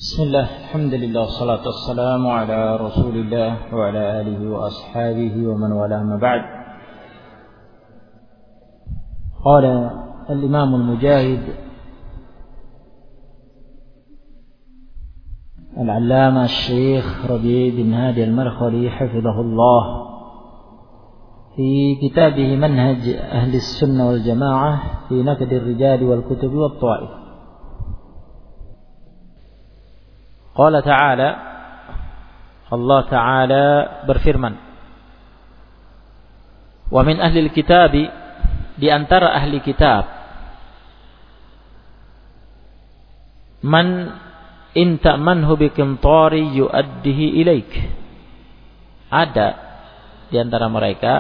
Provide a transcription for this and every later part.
Bismillah, alhamdulillah, salatu wassalamu ala rasulillah wa ala alihi wa ashabihi wa man wala ma ba'd. Qala al-imam al-mujahid al-allama al-syeikh Rabi' bin Hadi al-Markhali hafizahullah fi kitabih manhaj ahli sunnah wal jamaah fi naqd ar-rijal wal kutub wat ta'if. Qala ta'ala, Allah Ta'ala berfirman, wa min ahli kitabi, di antara ahli kitab, man in ta'manhu bi qintari yu'addihi ilaik. Ada di antara mereka,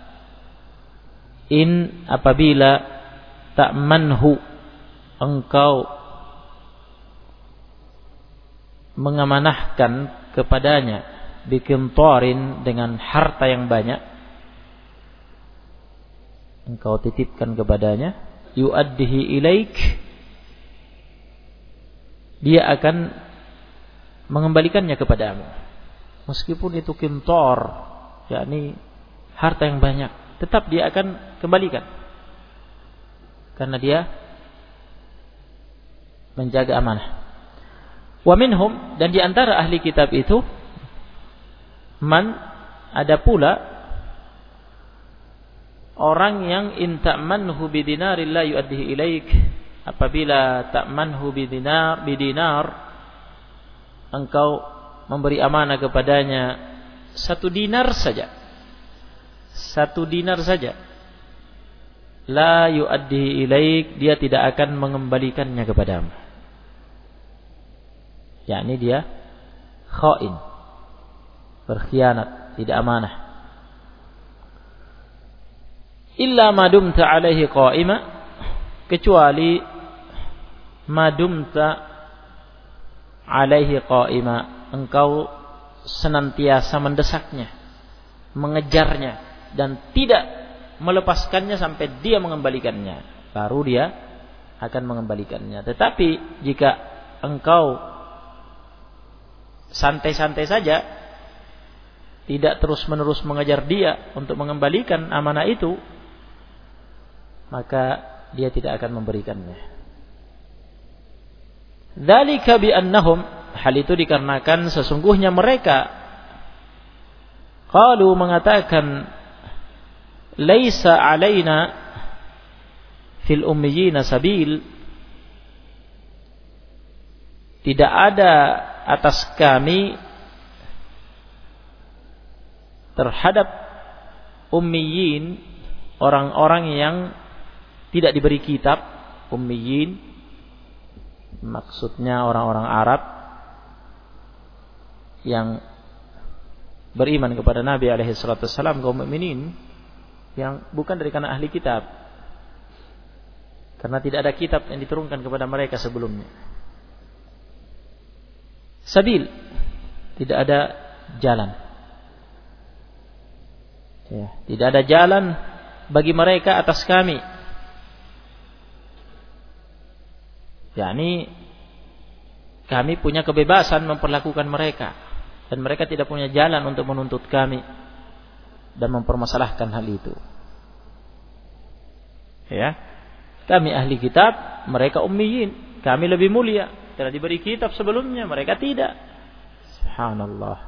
in apabila ta'manhu, engkau mengamanahkan kepadanya biqintarin, dengan harta yang banyak, engkau titipkan kepadanya, yu'addihi ilaik, dia akan mengembalikannya kepadamu, meskipun itu qintar, yakni harta yang banyak, tetap dia akan kembalikan karena dia menjaga amanah. Wa minhum, dan di antara ahli kitab itu, man, ada pula orang yang in ta'manhu bidinarin la yu'addihi ilaik, apabila ta'manhu bidinar, engkau memberi amanah kepadanya 1 dinar saja, 1 dinar saja, la yu'addihi ilaik, dia tidak akan mengembalikannya kepadamu, yakni dia khain, berkhianat, tidak amanah. Illa madumta alaihi qa'ima, kecuali madumta alaihi qa'ima, engkau senantiasa mendesaknya, mengejarnya, dan tidak melepaskannya sampai dia mengembalikannya, baru dia akan mengembalikannya. Tetapi jika engkau santai-santai saja, tidak terus-menerus mengejar dia untuk mengembalikan amanah itu, maka dia tidak akan memberikannya. Dzalika bi annahum, hal itu dikarenakan sesungguhnya mereka qalu, mengatakan, laisa alaina fil ummiyina sabil, tidak ada atas kami terhadap ummiyin, orang-orang yang tidak diberi kitab. Ummiyin maksudnya orang-orang Arab yang beriman kepada Nabi alaihi salatu wasallam, kaum mukminin yang bukan dari kalangan ahli kitab, karena tidak ada kitab yang diturunkan kepada mereka sebelumnya. Sabil, tidak ada jalan, ya, tidak ada jalan bagi mereka atas kami, yakni kami punya kebebasan memperlakukan mereka, dan mereka tidak punya jalan untuk menuntut kami dan mempermasalahkan hal itu. Ya, kami ahli kitab, mereka ummiyin, kami lebih mulia, telah diberi kitab sebelumnya, mereka tidak. Subhanallah.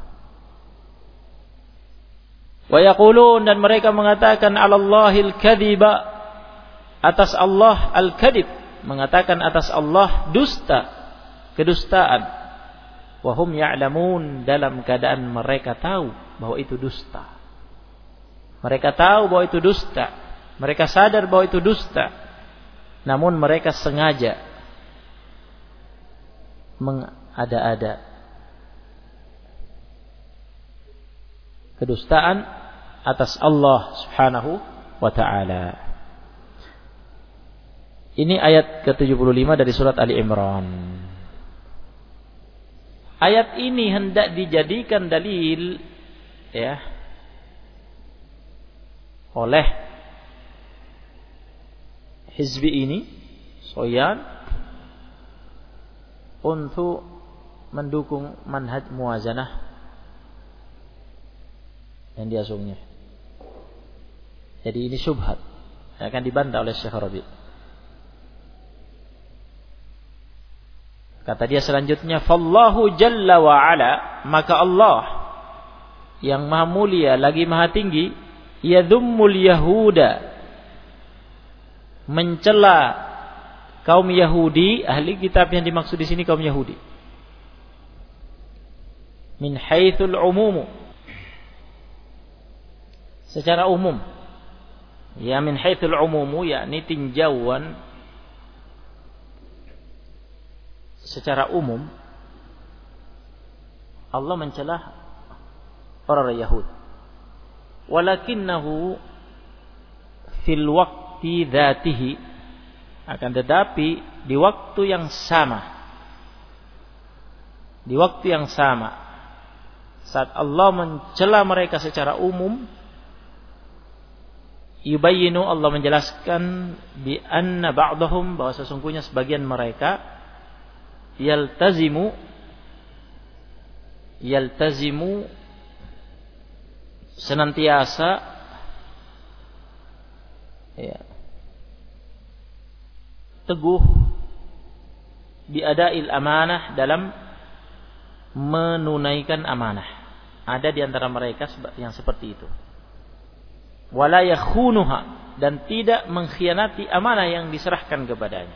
Wa yaqulun, dan mereka mengatakan, 'alallahil kadhiba, atas Allah al-kadhib, mengatakan atas Allah dusta, kedustaan. Wa hum ya'lamun, dalam keadaan mereka tahu bahwa itu dusta. Mereka tahu bahwa itu dusta, mereka sadar bahwa itu dusta, namun mereka sengaja mengada-ada kedustaan atas Allah Subhanahu wa ta'ala. Ini ayat ke-75 dari surat Ali Imran. Ayat ini hendak dijadikan dalil, ya, oleh hizbi ini, Soyan, untuk mendukung manhaj muwazanah yang diasungnya. Jadi ini syubhat yang akan dibantah oleh Syekh Rabi'. Kata dia selanjutnya, fallahu jalla wa ala, maka Allah yang maha mulia lagi maha tinggi, yadhummul yahuda, mencela kaum Yahudi. Ahli kitab yang dimaksud di sini kaum Yahudi. Min haitsul umum, secara umum. Ya, min haitsul umum, yakni tinjauan secara umum Allah mencela orang Yahud. Walakinnahu fil waqti dzatihi, akan tetapi di waktu yang sama, saat Allah mencela mereka secara umum, yubayyinu, Allah menjelaskan, bi anna ba'dahum, bahwa sesungguhnya sebagian mereka yaltazimu senantiasa teguh biada'il amanah, dalam menunaikan amanah. Ada di antara mereka yang seperti itu. Wala yakhunuha, dan tidak mengkhianati amanah yang diserahkan kepadanya.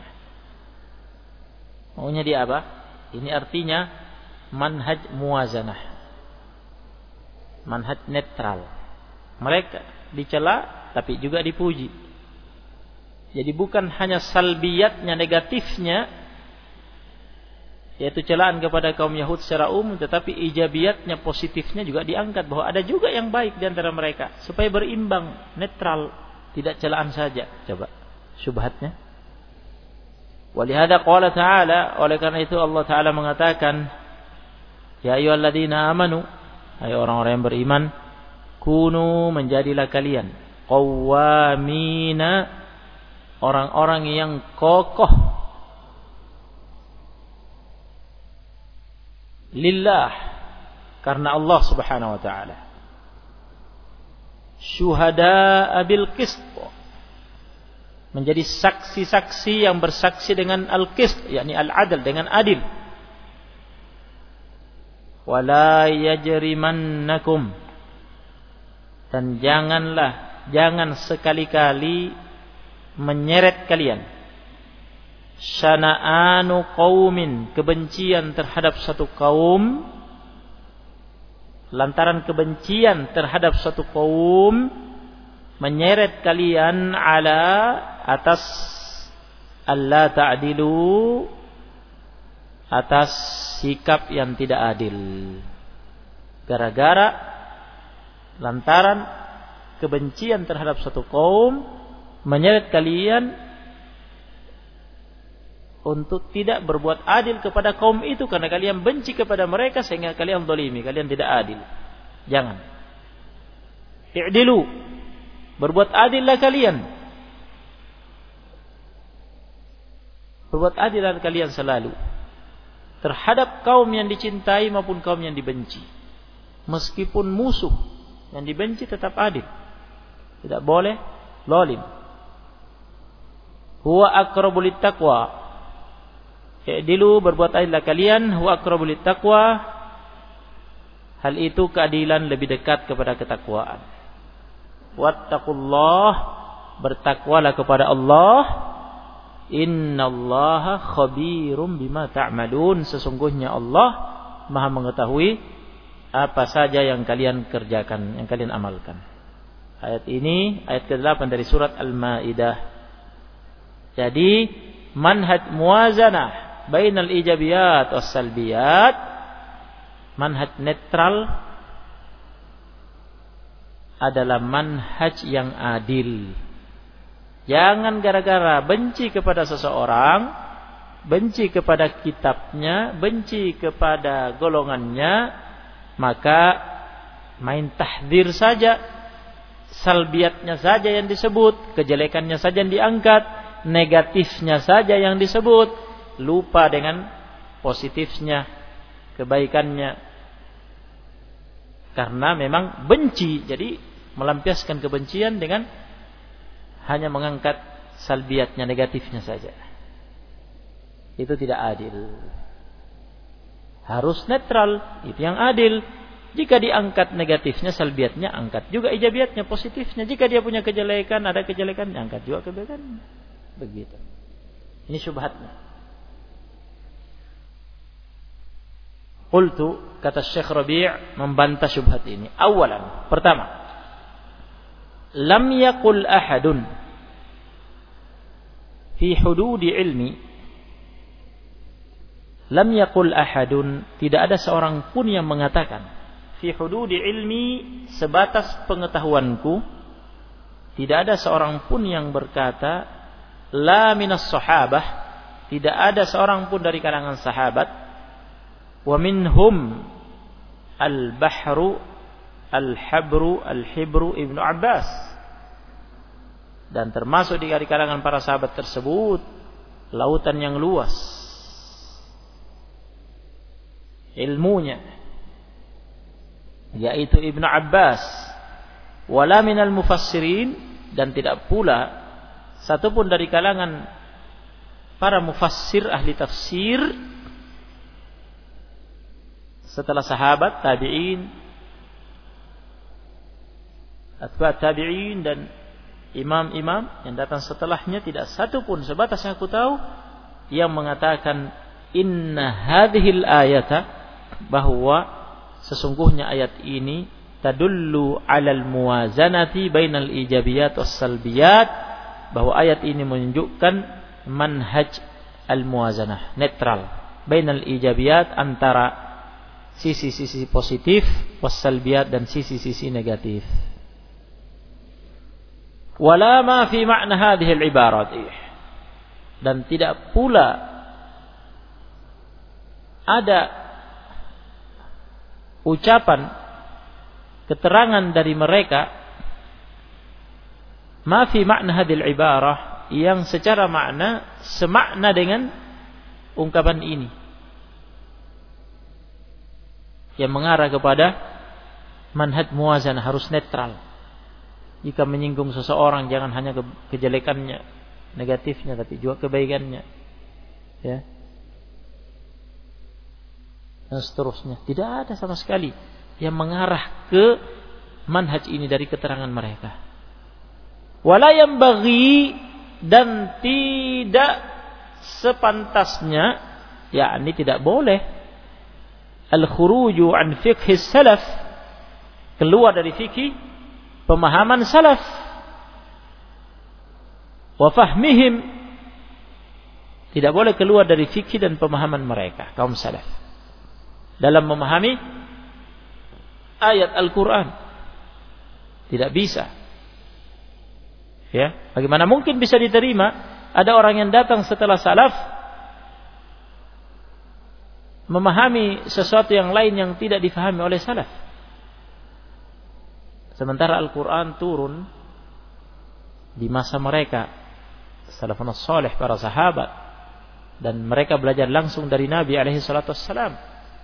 Maunya dia apa? Ini artinya manhaj muwazanah, manhaj netral. Mereka dicela tapi juga dipuji. Jadi bukan hanya salbiyatnya, negatifnya, yaitu celaan kepada kaum Yahud secara umum, tetapi ijabiyatnya, positifnya juga diangkat, bahwa ada juga yang baik di antara mereka, supaya berimbang, netral, tidak celaan saja. Coba syubhatnya. Walihada qala ta'ala, oleh karena itu Allah Ta'ala mengatakan, ya ayyuhalladzina amanu, hai orang-orang yang beriman, kunu, menjadilah kalian, qawwamina, orang-orang yang kokoh, lillah, karena Allah Subhanahu wa taala. Syuhada'a bil qist, menjadi saksi-saksi yang bersaksi dengan al-qist, yakni al-adl, dengan adil. Wala yajrimannakum, dan jangan sekali-kali menyeret kalian, syana'anu qaumin, kebencian terhadap satu kaum, lantaran kebencian terhadap satu kaum menyeret kalian atas alla ta'dilu, atas sikap yang tidak adil. Gara-gara lantaran kebencian terhadap satu kaum menyeret kalian untuk tidak berbuat adil kepada kaum itu, karena kalian benci kepada mereka sehingga kalian zalimi, kalian tidak adil. Jangan. I'dilu, berbuat adillah kalian. Berbuat adillah kalian selalu terhadap kaum yang dicintai maupun kaum yang dibenci. Meskipun musuh yang dibenci tetap adil. Tidak boleh zalim. Huwa aqrabu littaqwa, i'dilu, berbuat adillah kalian, huwa aqrabu littaqwa, hal itu keadilan lebih dekat kepada ketakwaan. Wattaqullah, bertakwalah kepada Allah. Innallaha khabirum bima ta'malun, sesungguhnya Allah Maha mengetahui apa saja yang kalian kerjakan, yang kalian amalkan. Ayat ini ayat ke-8 dari surat Al-Maidah. Jadi manhaj muwazanah bainal ijabiyat was salbiyat, manhaj netral adalah manhaj yang adil. Jangan gara-gara benci kepada seseorang, benci kepada kitabnya, benci kepada golongannya, maka main tahdzir saja, salbiatnya saja yang disebut, kejelekannya saja yang diangkat, negatifnya saja yang disebut, lupa dengan positifnya. kebaikannya, karena memang benci, jadi melampiaskan kebencian dengan hanya mengangkat salbiatnya, negatifnya saja. Itu tidak adil. Harus netral, itu yang adil. Jika diangkat negatifnya, salbiatnya, angkat juga ijabiatnya, positifnya. Jika dia punya kejelekan, ada kejelekannya, angkat juga kebaikannya. Begitu. Ini syubhatnya. Qultu, kata Syekh Rabi' membantah syubhat ini. Awalan, pertama, lam yaqul ahadun fi hududi ilmi. Lam yaqul ahadun, tidak ada seorang pun yang mengatakan fi hududi ilmi, sebatas pengetahuanku, tidak ada seorang pun yang berkata la minas sahabah, tidak ada seorang pun dari kalangan sahabat, wa minhum al-bahru al-habru al-hibru Ibnu Abbas, dan termasuk di kalangan para sahabat tersebut lautan yang luas ilmunya, yaitu Ibnu Abbas. Wala minal mufassirin, dan tidak pula satupun dari kalangan para mufassir, ahli tafsir setelah sahabat, tabi'in, atba' tabi'in, dan imam-imam yang datang setelahnya, tidak satupun sebatas yang aku tahu yang mengatakan inna hadhil ayata, bahwa sesungguhnya ayat ini tadullu 'alal muwazanati bainal ijabiyat was salbiyat, bahwa ayat ini menunjukkan manhaj al-muwazanah, netral, bainal ijabiyat, antara sisi-sisi positif, was salbiyat, dan sisi-sisi negatif. Wala ma fi ma'na hadhihi al-ibarat, dan tidak pula ada ucapan, keterangan dari mereka ma fi ma'na hadhil ibarah, yang secara makna semakna dengan ungkapan ini, yang mengarah kepada manhaj muwazanah, harus netral. Jika menyinggung seseorang, jangan hanya kejelekannya, negatifnya, tapi juga kebaikannya, ya, dan seterusnya. Tidak ada sama sekali yang mengarah ke manhaj ini dari keterangan mereka. Wala yanbaghi, dan tidak sepantasnya, yakni tidak boleh, al-khuruju an fiqh salaf, keluar dari fikih pemahaman salaf, wa fahmihim, tidak boleh keluar dari fikih dan pemahaman mereka, kaum salaf, dalam memahami ayat Al-Quran. Tidak bisa. Ya, bagaimana mungkin bisa diterima ada orang yang datang setelah salaf memahami sesuatu yang lain yang tidak difahami oleh salaf, sementara Al-Quran turun di masa mereka, salafun salih, para sahabat, dan mereka belajar langsung dari Nabi alaihi salatu wassalam.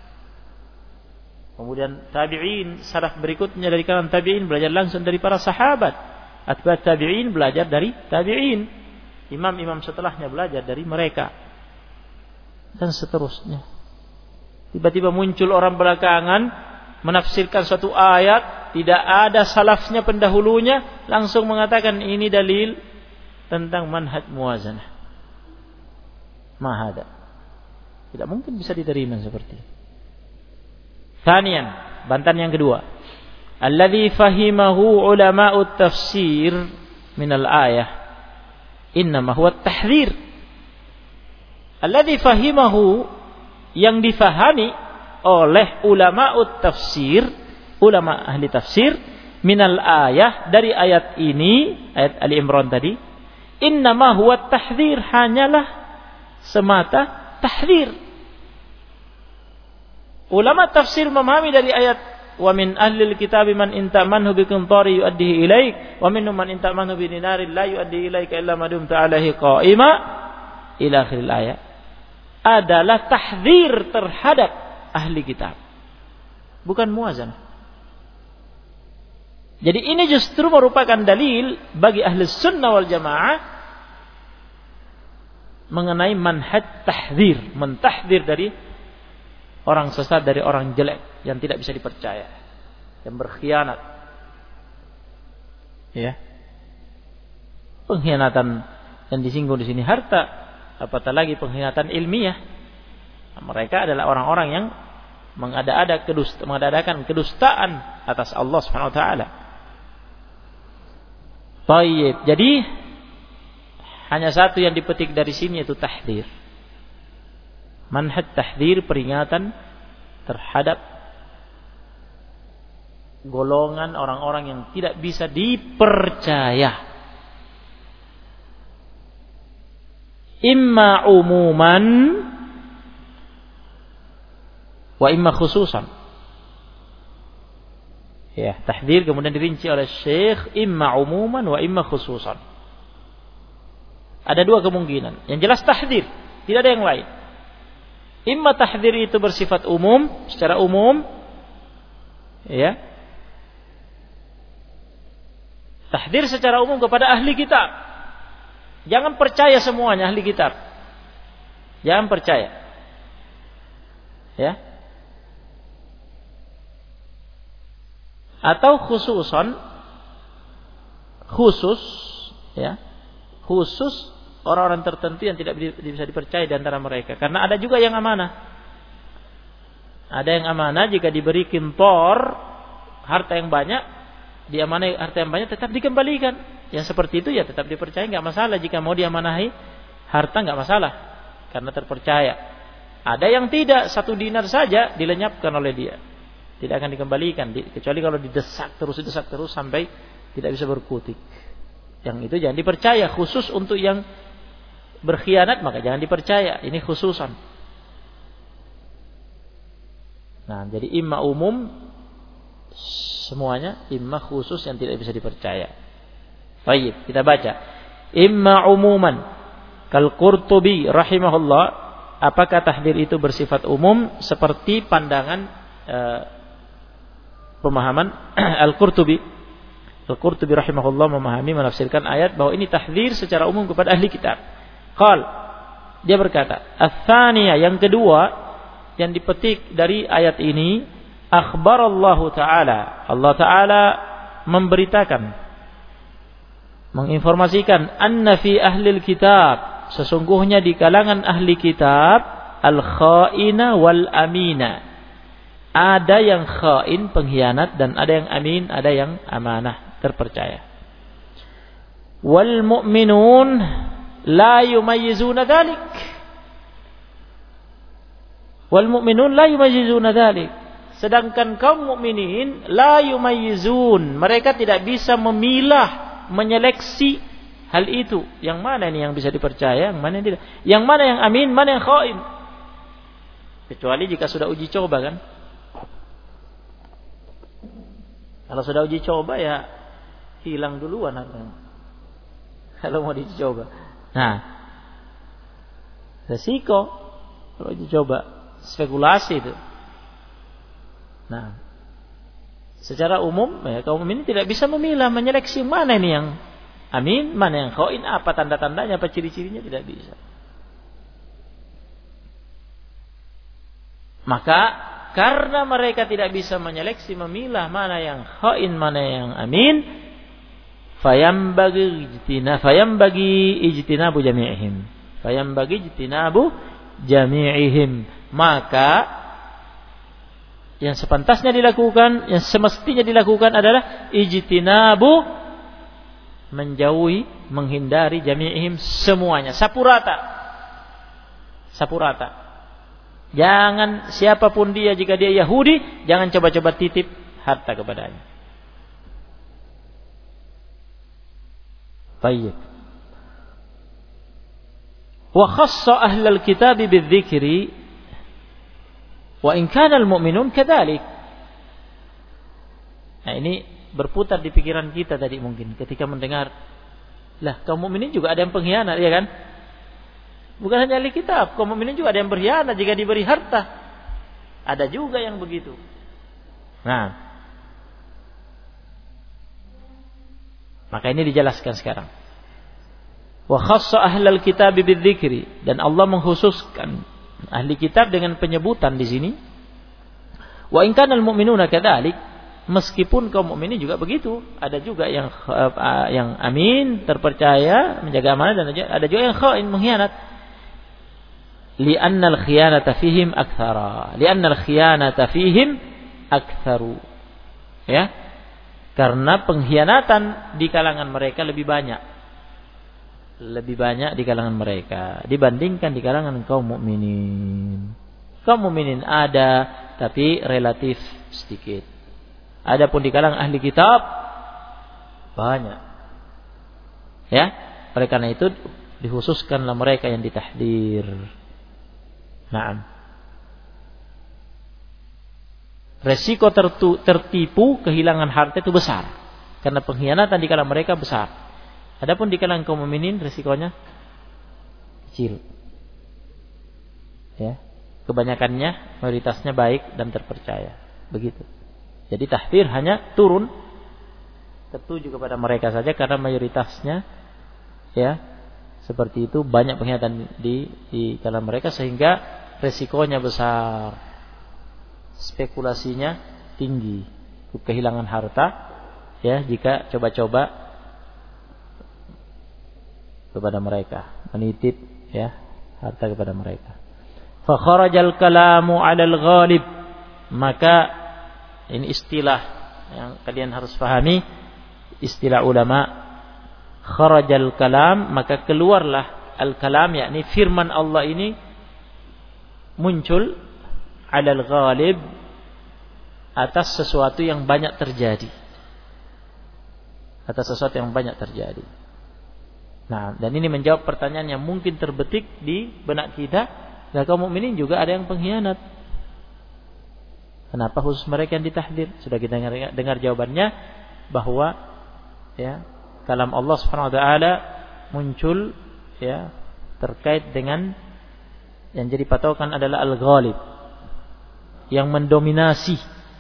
Kemudian tabi'in, salaf berikutnya dari kalangan tabi'in belajar langsung dari para sahabat. Atba' tabi'in belajar dari tabi'in. Imam-imam setelahnya belajar dari mereka. Dan seterusnya. Tiba-tiba muncul orang belakangan menafsirkan suatu ayat, tidak ada salafnya pendahulunya, langsung mengatakan ini dalil tentang manhaj muwazanah. Mahada. Tidak mungkin bisa diterima seperti itu. Thaniyan, bantahan yang kedua, alladzi fahimahu ulama'ut tafsir minal ayah innama huwa at-tahdhir. Alladzi fahimahu, yang difahami oleh ulama'ut tafsir, ulama ahli tafsir, minal ayah, dari ayat ini, ayat Ali Imran tadi, innama huwa at-tahdhir, hanyalah semata tahdhir. Ulama tafsir memahami dari ayat wa min ahlil kitabi man intamanhu biqintari yu'addihi ilaik wa minhum man intamanhu bidinarin la yu'addihi ilaika illa ma dumta alaihi qa'ima ila akhiril ayat, adalah tahdzir terhadap ahli kitab, bukan muwazanah. Jadi ini justru merupakan dalil bagi ahli sunnah wal jamaah mengenai manhaj tahdzir, mentahdzir dari orang sesat, dari orang jelek yang tidak bisa dipercaya, yang berkhianat. Ya. Pengkhianatan yang disinggung di sini harta, apatah lagi pengkhianatan ilmiah. Mereka adalah orang-orang yang mengadakan kedustaan atas Allah Subhanahu wa taala. Baik, jadi hanya satu yang dipetik dari sini, yaitu tahdzir. Manhaj tahdzir, peringatan terhadap golongan orang-orang yang tidak bisa dipercaya. Imma umuman wa imma khususan. Ya, tahdzir kemudian dirinci oleh Syekh, imma umuman wa imma khususan. Ada dua kemungkinan. Yang jelas tahdzir, tidak ada yang lain. Imma tahdzir itu bersifat umum, secara umum, ya. Tahdzir secara umum kepada ahli kitab. Jangan percaya semuanya ahli kitab. Jangan percaya. Ya. Atau khususan, khusus, ya. Khusus orang-orang tertentu yang tidak bisa dipercaya di antara mereka. Karena ada juga yang amanah. Ada yang amanah jika diberi kintor, harta yang banyak, diamanai harta yang banyak tetap dikembalikan. Yang seperti itu ya tetap dipercaya, nggak masalah. Jika mau diamanahi harta nggak masalah, karena terpercaya. Ada yang tidak, 1 dinar saja dilenyapkan oleh dia, tidak akan dikembalikan, kecuali kalau didesak terus sampai tidak bisa berkutik. Yang itu jangan dipercaya. Khusus untuk yang berkhianat maka jangan dipercaya. Ini khususan. Nah, jadi imma umum semuanya, imma khusus yang tidak bisa dipercaya. Baik, kita baca. Imma umuman kal Qurtubi rahimahullah, apakah tahdzir itu bersifat umum seperti pandangan pemahaman Al-Qurtubi. Al-Qurtubi rahimahullah memahami, menafsirkan ayat bahwa ini tahdzir secara umum kepada ahli kitab. Qal, dia berkata, ats-tsaniyah, yang kedua yang dipetik dari ayat ini, akhbarallahu taala, Allah taala memberitakan, menginformasikan, anna fi ahlil kitab, sesungguhnya di kalangan ahli kitab, al-khaina wal amina, ada yang khain, pengkhianat, dan ada yang amin, ada yang amanah, terpercaya. Wal mu'minun la yumayyizuna dzalik. Wal mu'minun la yumayyizuna dzalik. Sedangkan kaum mukminin la yumayyizun, mereka tidak bisa memilah, menyeleksi hal itu. Yang mana ini yang bisa dipercaya, yang mana yang tidak. Yang mana yang amin, mana yang khain. Kecuali jika sudah uji coba kan. Kalau sudah uji coba ya hilang duluan hartanya. Kalau mau dicoba. Nah, resiko kalau uji coba, spekulasi itu. Nah, secara umum ya, kaum ini tidak bisa memilah, menyeleksi mana ini yang amin, mana yang khain, apa tanda-tandanya, apa ciri-cirinya, tidak bisa. Maka karena mereka tidak bisa menyeleksi, memilah mana yang khain, mana yang amin, fayambagi ijtinabu jami'ihim. Fayambagi ijtinabu jami'ihim. Maka yang sepantasnya dilakukan, yang semestinya dilakukan adalah ijtinabu, menjauhi, menghindari, jami'ihim, semuanya, sapu rata. Sapu rata. Jangan siapapun dia, jika dia Yahudi, jangan coba-coba titip harta kepadanya. Baik. Wa khassa ahlal kitab bidzikri wa in kana al-mu'minun kadzalik. Nah, ini berputar di pikiran kita tadi mungkin ketika mendengar, lah kaum mukminin juga ada yang pengkhianat, ya kan? Bukan hanya ahli kitab, kaum mukminin juga ada yang berkhianat jika diberi harta. Ada juga yang begitu. Nah, maka ini dijelaskan sekarang. Wa khassa ahlal kitab bidzikri, dan Allah mengkhususkan ahli kitab dengan penyebutan di sini. Wa in kana al-mu'minuna kadzalik, meskipun kaum mukminin juga begitu, ada juga yang amin, terpercaya, menjaga amanah, dan ada juga yang khain, mengkhianat. Li'anna al-khiyanata fihim aktsara. Li'anna al-khiyanata fihim aktsaru. Ya. Karena pengkhianatan di kalangan mereka lebih banyak. Lebih banyak di kalangan mereka dibandingkan di kalangan kaum mukminin. Kaum mukminin ada, tapi relatif sedikit. Adapun di kalangan ahli kitab banyak. Ya, oleh karena itu dikhususkanlah mereka yang ditahdir. Naam. Resiko tertipu kehilangan harta itu besar, karena pengkhianatan di kalangan mereka besar. Adapun di kalangan kaum mukminin resikonya kecil. Ya. Kebanyakannya, mayoritasnya baik dan terpercaya. Begitu. Jadi tahdir hanya turun tertuju kepada mereka saja, karena mayoritasnya ya seperti itu, banyak pengkhianatan di kalangan mereka, sehingga resikonya besar. Spekulasinya tinggi, kehilangan harta ya jika coba-coba kepada mereka, menitip ya harta kepada mereka. Fa kharajal kalamu 'alal ghalib, maka ini istilah yang kalian harus pahami, istilah ulama. Kharajal kalam, maka keluarlah al-kalam, yakni firman Allah ini muncul 'alal ghalib, atas sesuatu yang banyak terjadi. Atas sesuatu yang banyak terjadi. Nah, dan ini menjawab pertanyaan yang mungkin terbetik di benak kita. Nah, kaum mukminin juga ada yang pengkhianat. Kenapa khusus mereka yang ditahdir? Sudah kita dengar jawabannya, bahwa ya kalam Allah Subhanahu wa taala muncul ya terkait dengan yang jadi patokan adalah al-ghalib, yang mendominasi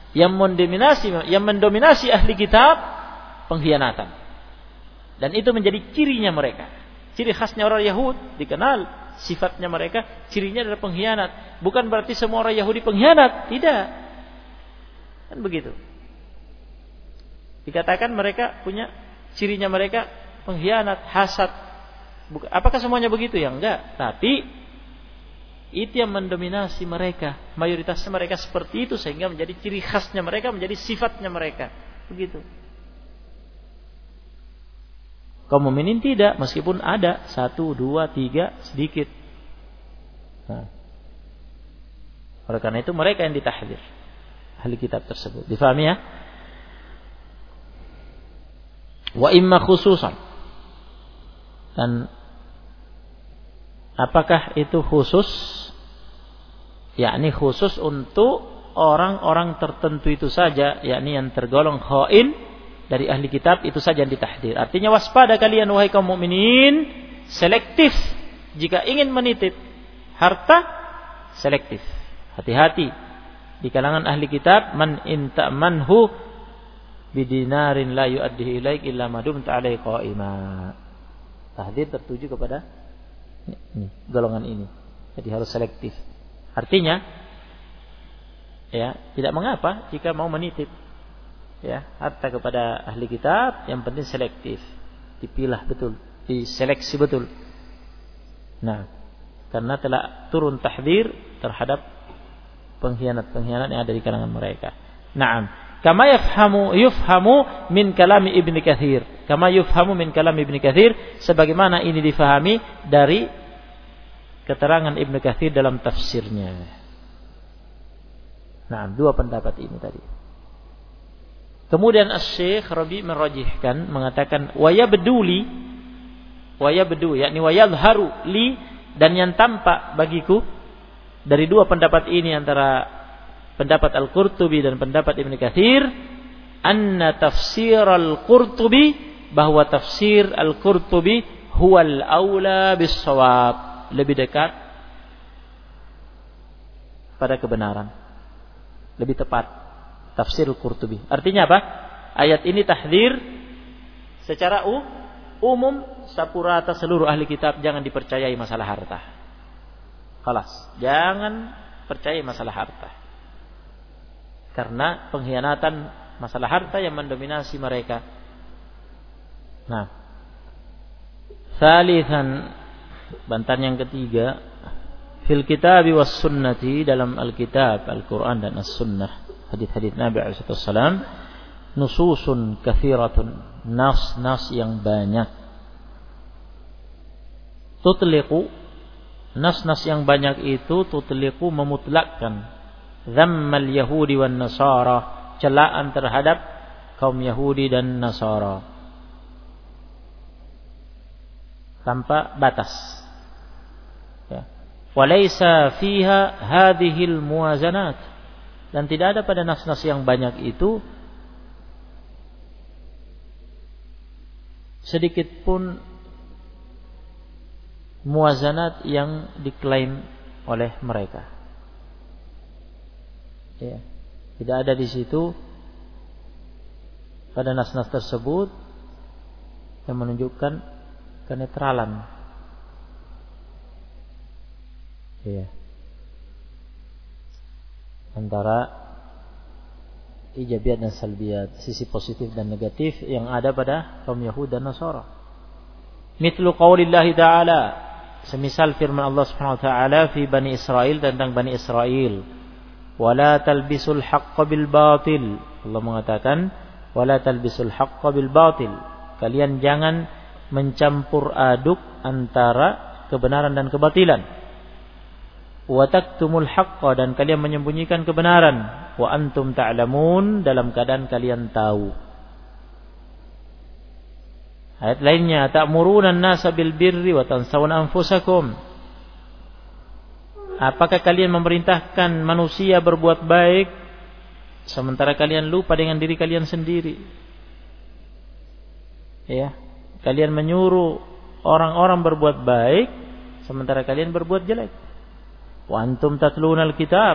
ahli kitab pengkhianatan. Dan itu menjadi cirinya mereka. Ciri khasnya orang Yahudi, dikenal sifatnya mereka, cirinya adalah pengkhianat. Bukan berarti semua orang Yahudi pengkhianat, tidak. Kan begitu. Dikatakan mereka punya cirinya mereka pengkhianat, hasad. Apakah semuanya begitu? Ya enggak. Tapi itu yang mendominasi mereka. Mayoritasnya mereka seperti itu, sehingga menjadi ciri khasnya mereka, menjadi sifatnya mereka. Begitu. Kaum mukminin tidak, meskipun ada 1, 2, 3 sedikit. Nah, oleh karena itu mereka yang ditahdir, ahli kitab tersebut. Difahami ya? Wa imma khususan. Dan apakah itu khusus? Yakni khusus untuk orang-orang tertentu itu saja, yakni yang tergolong khain dari ahli kitab itu saja yang ditahdir. Artinya waspada kalian wahai kaum mukminin, selektif jika ingin menitip harta, selektif. Hati-hati di kalangan ahli kitab, man inta'manhu bidinarin la yu'addihi ilaik illa madumta alaihi qa'ima. Tahdir tertuju kepada golongan ini. Jadi harus selektif. Artinya ya, tidak mengapa jika mau menitip ya harta kepada ahli kitab, yang penting selektif, dipilah betul, diseleksi betul. Nah, karena telah turun tahdir terhadap pengkhianat-pengkhianat yang ada di kalangan mereka. Naam, kama yufhamu min kalami Ibnu Katsir, kama yufhamu min kalami Ibnu Katsir, sebagaimana ini difahami dari keterangan Ibnu Katsir dalam tafsirnya. Nah, dua pendapat ini tadi. Kemudian Asy-Syaikh Rabi' merajihkan, mengatakan wayabdu, yakni wayadharu li, dan yang tampak bagiku dari dua pendapat ini, antara pendapat Al-Qurtubi dan pendapat Ibnu Katsir, anna tafsir Al-Qurtubi, bahwa tafsir Al-Qurtubi huwal aula bis-shawab, lebih dekat pada kebenaran. lebih tepat. Tafsir Qurtubi. Artinya apa? Ayat ini tahdzir secara umum sapurata seluruh ahli kitab jangan dipercayai masalah harta. Khalas, jangan percaya masalah harta. Karena pengkhianatan masalah harta yang mendominasi mereka. Nah, salisan, bantahan yang ketiga, fil kitabi was sunnati, dalam Alkitab, Al-Quran dan As-Sunnah, hadits-hadits Nabi SAW, nususun kathiratun, nas-nas yang banyak. Tutliqu, nas-nas yang banyak itu tutliqu memutlakkan dzammal Yahudi wan Nasara, celaan terhadap kaum Yahudi dan Nasara tanpa batas. Ya. Walaysa fiha hadhil muwazanat, dan tidak ada pada nas-nas yang banyak itu sedikit pun muwazanat yang diklaim oleh mereka. Ya. Tidak ada di situ pada nas-nas tersebut yang menunjukkan kenetralan. Ya. Antara ijabiyat dan salbiyat, sisi positif dan negatif yang ada pada kaum Yahudi dan Nasara. Mithlu qaulillahi ta'ala, semisal firman Allah Subhanahu wa taala fi Bani Israil, tentang Bani Israil, wala talbisul haqqa bil batil. Allah mengatakan wala talbisul haqqa bil batil, kalian jangan mencampur aduk antara kebenaran dan kebatilan. Wa taktumul haqqa, dan kalian menyembunyikan kebenaran. Wa antum ta'lamun, dalam keadaan kalian tahu. Ayat lainnya, ta'muruna an-nasa bil birri wa tansawna anfusakum. Apakah kalian memerintahkan manusia berbuat baik sementara kalian lupa dengan diri kalian sendiri? Ya, kalian menyuruh orang-orang berbuat baik sementara kalian berbuat jelek. Wa antum tatlunal kitab,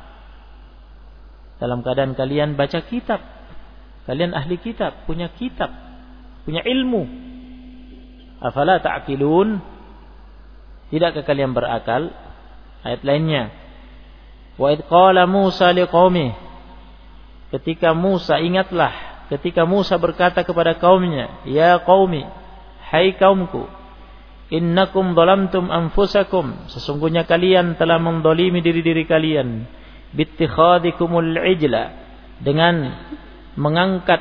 dalam keadaan kalian baca kitab. Kalian ahli kitab, punya kitab, punya ilmu. Afala ta'qilun, tidakkah kalian berakal? Ayat lainnya, wa id qala Musa liqaumih, ketika Musa, ingatlah ketika Musa berkata kepada kaumnya, ya qaumi, hai kaumku, innakum dhalamtum anfusakum, sesungguhnya kalian telah mendolimi diri-diri kalian, bittikhadikumul ijla, dengan mengangkat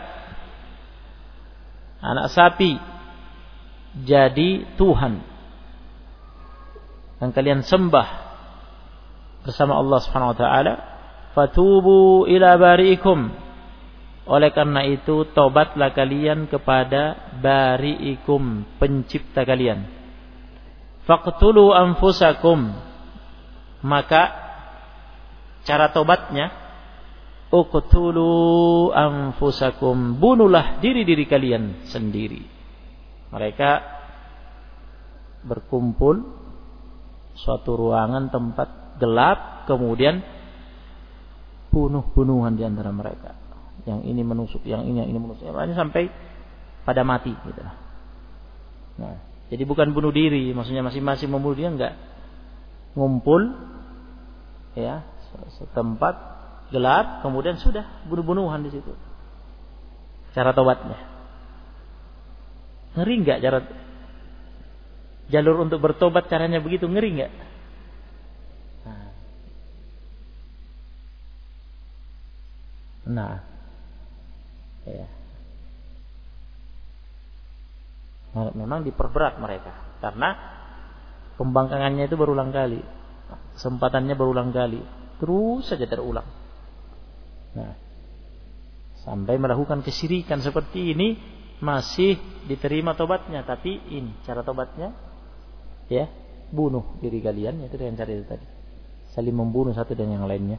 anak sapi jadi Tuhan yang kalian sembah bersama Allah Subhanahu wa taala. Fatubu ila bari'ikum, oleh karena itu tobatlah kalian kepada bari'ikum, pencipta kalian. Faqtulu anfusakum, maka cara tobatnya uqtulu anfusakum, bunuhlah diri-diri kalian sendiri. Mereka berkumpul suatu ruangan tempat gelap, kemudian bunuh-bunuhan di antara mereka. Yang ini menusuk, yang ini menusuk, sampai pada mati gitu. Nah, jadi bukan bunuh diri, maksudnya masing-masing membunuh dia, enggak. Ngumpul ya, setempat gelap, kemudian sudah bunuh-bunuhan di situ. Cara tobatnya. Ngeri enggak cara jalur untuk bertobat, caranya begitu, ngeri enggak? Nah, ya. Memang diperberat mereka karena pembangkangannya itu berulang kali, kesempatannya berulang kali, terus saja terulang. Nah, sampai melakukan kesyirikan seperti ini masih diterima tobatnya, tapi ini cara tobatnya, ya, bunuh diri kalian, itu dengan cara itu tadi, saling membunuh satu dan yang lainnya.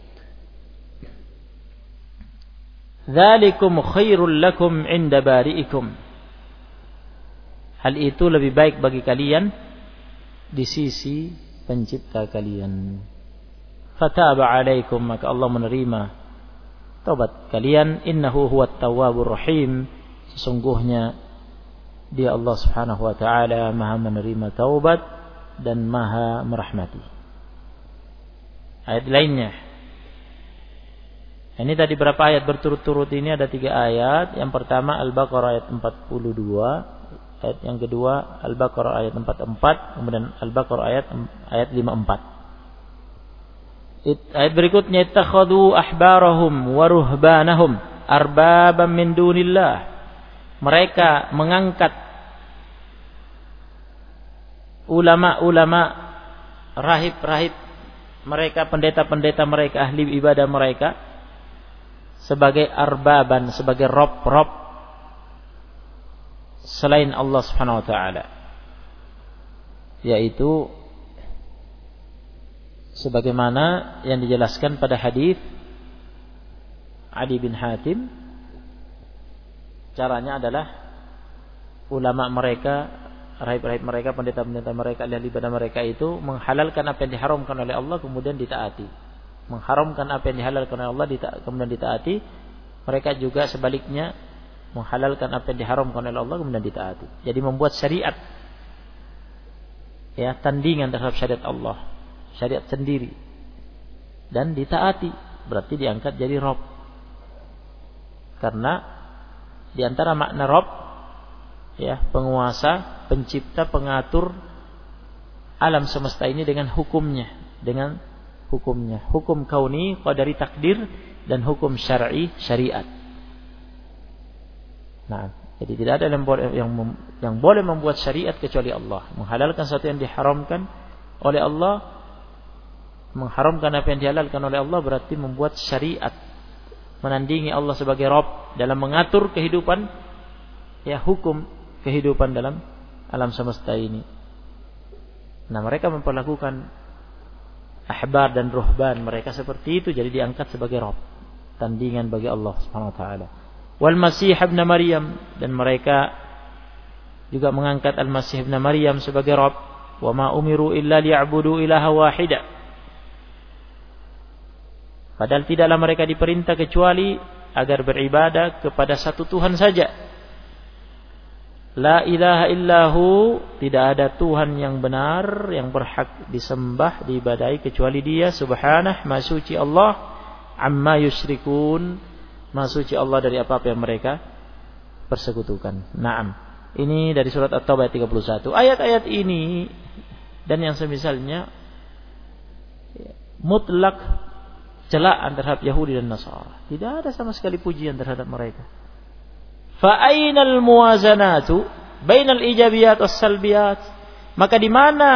Dzalikum khairul lakum 'inda bari'ikum. Hal itu lebih baik bagi kalian di sisi pencipta kalian. fataba alaikum, maka Allah menerima taubat kalian. Innahu huwat tawwabur rahim, sesungguhnya Dia Allah Subhanahu wa taala Maha menerima taubat dan Maha merahmati. Ayat lainnya, ini tadi berapa ayat berturut-turut ini? Ada 3 ayat. Yang pertama Al-Baqarah ayat 42, ayat yang kedua Al-Baqarah ayat 44, kemudian Al-Baqarah ayat 54. Ayat berikutnya, ittakhadhu ahbarahum wa ruhbanahum arbaban min dunillah. Mereka mengangkat ulama-ulama, rahib-rahib mereka, pendeta-pendeta mereka, ahli ibadah mereka sebagai arbaban, sebagai rob-rob selain Allah Subhanahu wa taala, yaitu sebagaimana yang dijelaskan pada hadis Adi bin Hatim. Caranya adalah ulama mereka, rahib-rahib mereka, pendeta-pendeta mereka, ahli ibadah mereka itu menghalalkan apa yang diharamkan oleh Allah kemudian ditaati, mengharamkan apa yang dihalalkan oleh Allah kemudian ditaati. Mereka juga sebaliknya menghalalkan apa yang diharamkan oleh Allah kemudian ditaati. Jadi membuat syariat, ya, tandingan terhadap syariat Allah, syariat sendiri, dan ditaati, berarti diangkat jadi Rabb. Karena di antara makna Rabb, ya, penguasa, pencipta, pengatur alam semesta ini dengan hukumnya, hukum kauni, qadari, takdir, dan hukum syar'i, syariat. Nah, jadi tidak ada yang boleh membuat syariat kecuali Allah. Menghalalkan sesuatu yang diharamkan oleh Allah, mengharamkan apa yang dihalalkan oleh Allah, berarti membuat syariat, menandingi Allah sebagai Rabb dalam mengatur kehidupan, ya, hukum kehidupan dalam alam semesta ini. Nah, mereka memperlakukan ahbar dan ruhban mereka seperti itu, jadi diangkat sebagai Rabb, tandingan bagi Allah Subhanahu wa taala. Wal Masih ibn Maryam, dan mereka juga mengangkat Al-Masih ibn Maryam sebagai Rabb. Wa ma umiru illa liya'budu ilaha wahida. Padahal tidaklah mereka diperintah kecuali agar beribadah kepada satu Tuhan saja. La ilaha illahu, tidak ada Tuhan yang benar, yang berhak disembah, diibadahi kecuali Dia. Subhanah, maha suci Allah. Amma yusyrikun, maha suci Allah dari apa-apa yang mereka persekutukan. Naam. Ini dari surat At-Taubah 31. Ayat-ayat ini dan yang semisalnya mutlak celaan terhadap Yahudi dan Nasara. Tidak ada sama sekali pujian terhadap mereka. Fa ainal muwazanatu bainal ijabiyat was-salbiyat? Maka di mana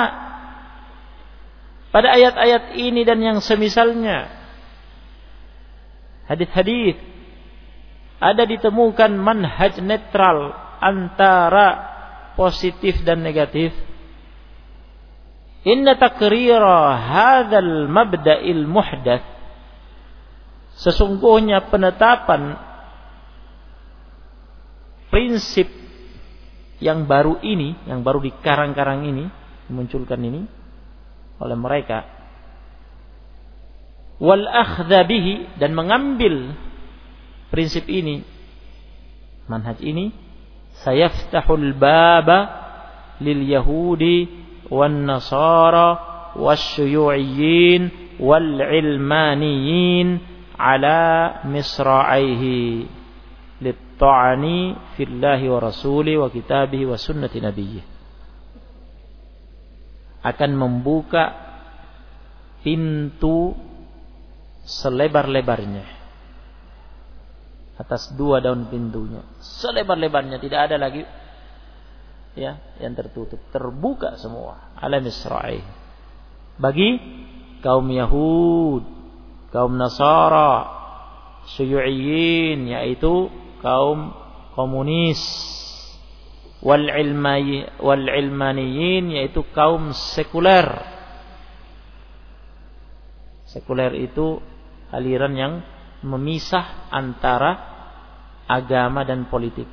pada ayat-ayat ini dan yang semisalnya, hadis-hadis, ada ditemukan manhaj netral antara positif dan negatif? Inna takrira hadzal mabda'il muhdath, sesungguhnya penetapan prinsip yang baru ini, yang baru dikarang-karang ini, dimunculkan ini oleh mereka, wal akhdha bihi, dan mengambil prinsip ini, manhaj ini, sayaftahul baba lil yahudi wan nasara wasyuyu'iyyin wal ilmaniyin ala misra'aihi lit-ta'ani fillahi wa rasuli wa kitabihi wa sunnati nabiyyi, akan membuka pintu selebar-lebarnya, atas 2 daun pintunya, selebar-lebarnya, tidak ada lagi, ya, yang tertutup, terbuka semua, ala misra'aihi, bagi kaum Yahud, kaum Nasara, Syuyu'iyyin, yaitu kaum komunis, wal ilmaniyin, yaitu kaum sekuler. Sekuler itu aliran yang memisah antara agama dan politik,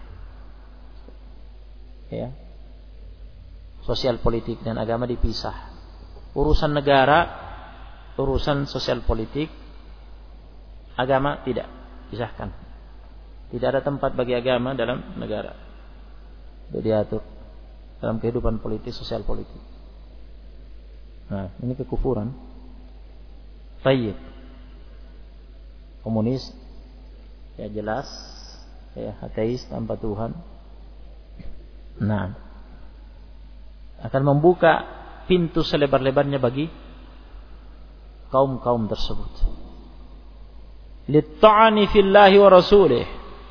ya, sosial politik dan agama dipisah. Urusan negara urusan sosial politik, agama tidak pisahkan. Tidak ada tempat bagi agama dalam negara. Tidak diatur dalam kehidupan politik, sosial politik. Nah, ini kekufuran. Tayyib. Komunis ya jelas, ya ateis tanpa Tuhan. Nah, akan membuka pintu selebar-lebarnya bagi kaum-kaum tersebut. Litta'ani fillahi wa rasulih,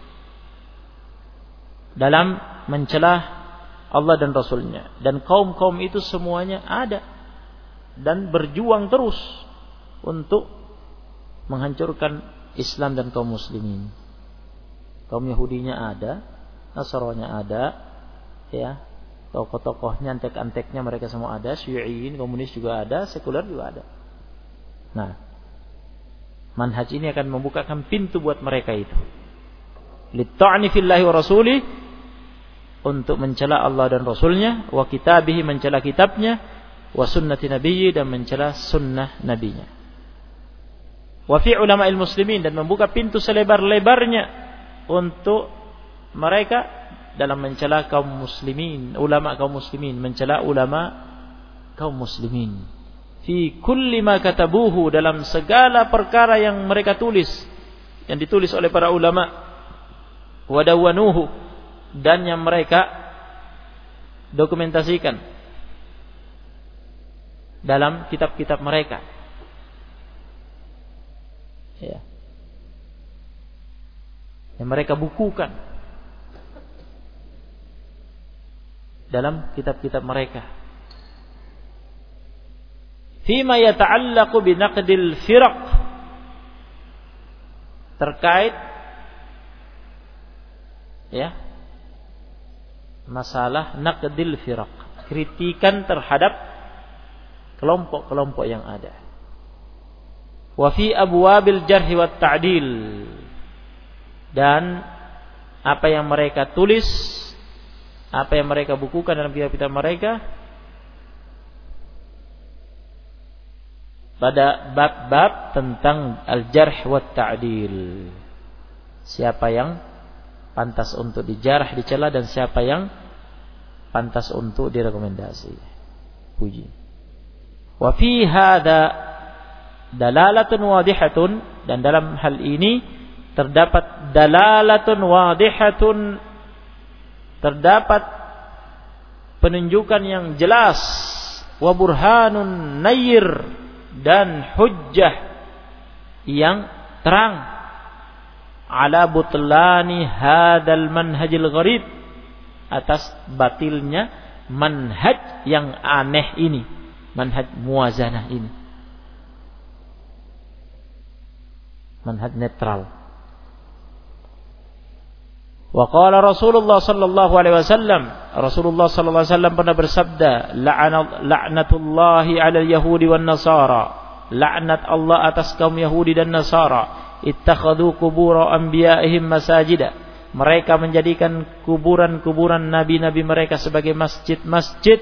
dalam mencelah Allah dan Rasulnya. Dan kaum-kaum itu semuanya ada dan berjuang terus untuk menghancurkan Islam dan kaum muslimin. Kaum Yahudinya ada, Nasraninya ada, ya, tokoh-tokohnya, antek-anteknya mereka semua ada, Syi'iin, komunis juga ada, sekuler juga ada. Nah, manhaj ini akan membukakan pintu buat mereka itu. Litta'ni fillahi wa rasulih, untuk mencela Allah dan Rasulnya, wa kitabihi, mencela kitabnya, wa sunnati nabiyyi, dan mencela sunnah nabinya. Wa fi ulama'il muslimin, dan membuka pintu selebar-lebarnya untuk mereka dalam mencela kaum muslimin, ulama kaum muslimin, mencela ulama kaum muslimin. Fi kulli ma katabuhu, dalam segala perkara yang mereka tulis, yang ditulis oleh para ulama, wa dawwanuhu, dan yang mereka dokumentasikan dalam kitab-kitab mereka. Ya. Yang mereka bukukan dalam kitab-kitab mereka. Fima yata'allaqu binaqdil firaq, terkait ya masalah naqdil firaq, kritikan terhadap kelompok-kelompok yang ada. Wa fi abwabil jarh wat ta'dil, dan apa yang mereka tulis, apa yang mereka bukukan dalam kitab-kitab mereka pada bab-bab tentang al-jarh wat ta'dil. Siapa yang pantas untuk dijarah, dicela, dan siapa yang pantas untuk direkomendasi, puji. Wa fi hadza dalalatun wadihatun, dan dalam hal ini terdapat dalalatun wadihatun, terdapat penunjukan yang jelas, wa burhanun nayyir, dan hujjah yang terang, ala butlani hadzal manhajil gharib, atas batilnya manhaj yang aneh ini, manhaj muwazanah ini, manhaj netral. Wa qala Rasulullah sallallahu alaihi wasallam, Rasulullah sallallahu alaihi wasallam pernah bersabda, la'natullahi 'alal yahudi wan nasara, laknat Allah atas kaum Yahudi dan Nasara, ittakhadhu qubur anbiya'ihim masajida, mereka menjadikan kuburan-kuburan nabi-nabi mereka sebagai masjid-masjid.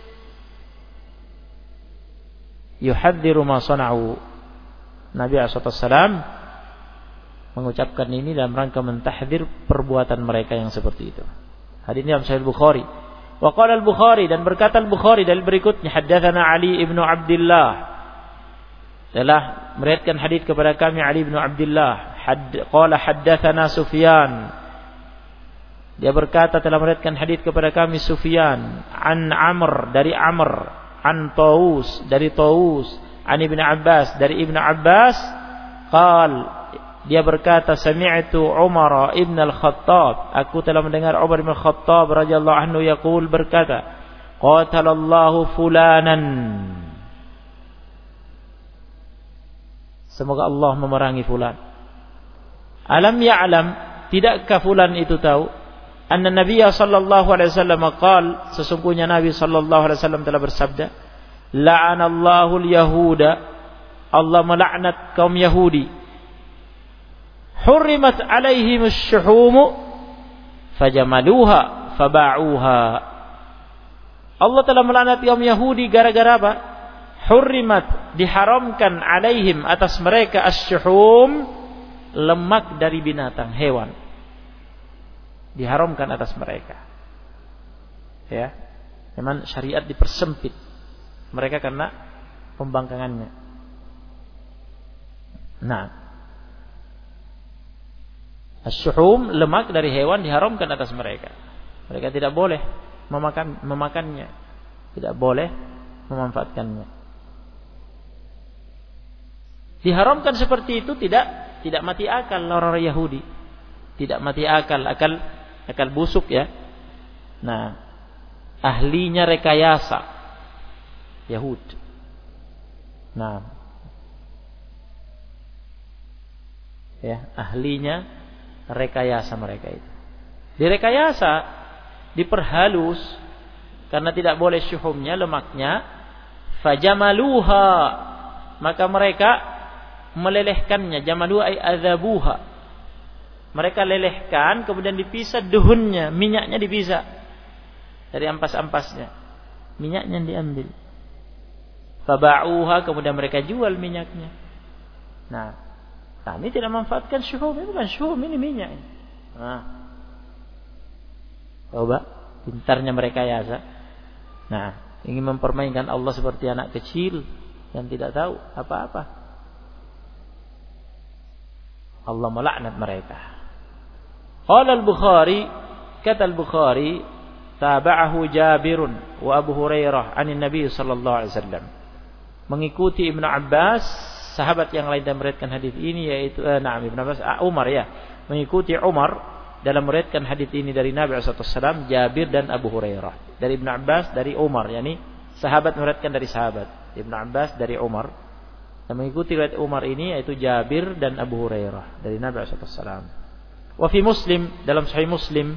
Yuhadziru ma sana'u, Nabi SAW mengucapkan ini dalam rangka mentahdzir perbuatan mereka yang seperti itu. Hadis ini dalam Sahih Bukhari. Wa qala al-Bukhari, dan berkata al-Bukhari dalil berikutnya, haddatsana Ali ibnu Abdullah, telah meriwayatkan hadis kepada kami Ali ibnu Abdullah. Qala haddatsana Sufyan, dia berkata telah meriwayatkan hadis kepada kami Sufyan, an Amr, dari Amr, an Taus, dari Taus, an Ibnu Abbas, dari Ibnu Abbas, qal, dia berkata, sami'tu Umar ibn al-Khattab, aku telah mendengar Umar ibn al-Khattab radhiyallahu anhu yaqul, berkata, qatalallahu fulanan, semoga Allah memerangi fulan. Alam ya'lam, tidakkah fulan itu tahu, anna Nabiya sallallahu alaihi wasallam qala, sesungguhnya Nabi sallallahu alaihi wasallam telah bersabda, la'anallahu al-yahuda, Allah melaknat kaum Yahudi, hurrimat alaihim asy-syuhum fajamaluha faba'uha. Allah telah melaknat kaum Yahudi gara-gara apa? hurrimat, diharamkan alaihim atas mereka asyuhum, lemak dari binatang, hewan. Diharamkan atas mereka. Ya. Memang syariat dipersempit mereka karena pembangkangannya. Nah, asyuhum, lemak dari hewan diharamkan atas mereka. Mereka tidak boleh memakannya, tidak boleh memanfaatkannya. Diharamkan seperti itu tidak mati akal orang Yahudi. Tidak mati akal busuk ya. Nah, ahlinya rekayasa Yahud. Nah, ya, ahlinya rekayasa mereka itu. Direkayasa, diperhalus karena tidak boleh syuhumnya, lemaknya. Fajamaluha, maka mereka melelehkannya. Jamaluha ay adzabuha. Mereka lelehkan, kemudian dipisah duhunnya, minyaknya dipisah dari ampas-ampasnya. Minyaknya diambil. Faba'uha, kemudian mereka jual minyaknya. Nah, kami tidak memanfaatkan syuhum, ini bukan syuhum, ini minyak. Nah, coba, pintarnya mereka ya. Nah, ingin mempermainkan Allah seperti anak kecil yang tidak tahu apa-apa. Allah melaknat mereka. Qala al-Bukhari, kata al-Bukhari, tabi'ahu Jabirun wa Abu Hurairah anin Nabi sallallahu alaihi wasallam. Mengikuti Ibnu Abbas, sahabat yang lain dalam meriwayatkan hadis ini yaitu Ibnu Abbas, Umar ya, mengikuti Umar dalam meriwayatkan hadis ini dari Nabi sallallahu alaihi wasallam, Jabir dan Abu Hurairah. Dari Ibnu Abbas dari Umar, yakni sahabat meriwayatkan dari sahabat. Ibnu Abbas dari Umar. Dan mengikuti riwayat Umar ini yaitu Jabir dan Abu Hurairah dari Nabi sallallahu alaihi wasallam. Wa fi Muslim, dalam Sahih Muslim,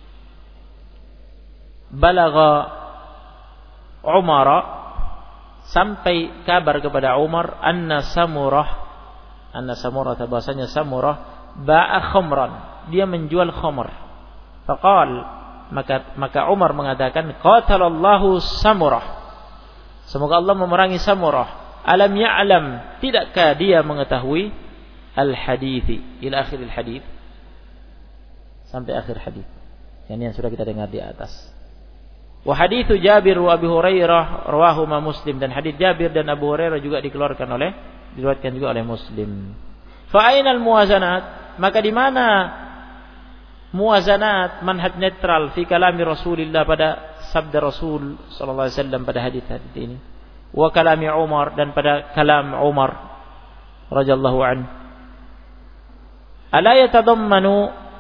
balagha Umar, sampai kabar kepada Umar, anna Samurah, bahasanya Samurah, ba'a khamran, dia menjual khamr. Faqal, maka Umar mengatakan, qatalallahu Samurah, semoga Allah memerangi Samurah. Alam ya'lam, tidakkah dia mengetahui al-hadithi, ila akhir al-hadith, sampai akhir hadith yang sudah kita dengar di atas. Wa hadithu Jabir wa Abu Hurairah rawahuma Muslim, dan hadits Jabir dan Abu Hurairah juga diriwayatkan juga oleh Muslim. Fa ainal muwazanat, maka di mana muwazanat, manhaj netral fi kalami Rasulillah, pada sabda Rasul sallallahu alaihi wasallam pada hadits-hadits ini, wa kalami Umar, dan pada kalam Umar radhiyallahu anhu. Ala yatadammanu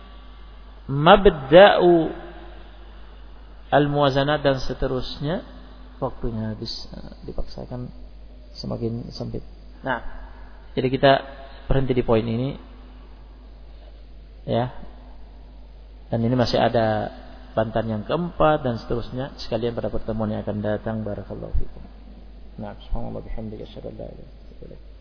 mabda'u al-muwazanat, dan seterusnya. Waktunya habis, dipaksakan semakin sempit. Nah, jadi kita berhenti di poin ini ya. Dan ini masih ada bantahan yang keempat dan seterusnya sekalian pada pertemuan yang akan datang. Barakallahu fikum. Nah, subhanallah bihamdika asyhadu an la ilaha illa anta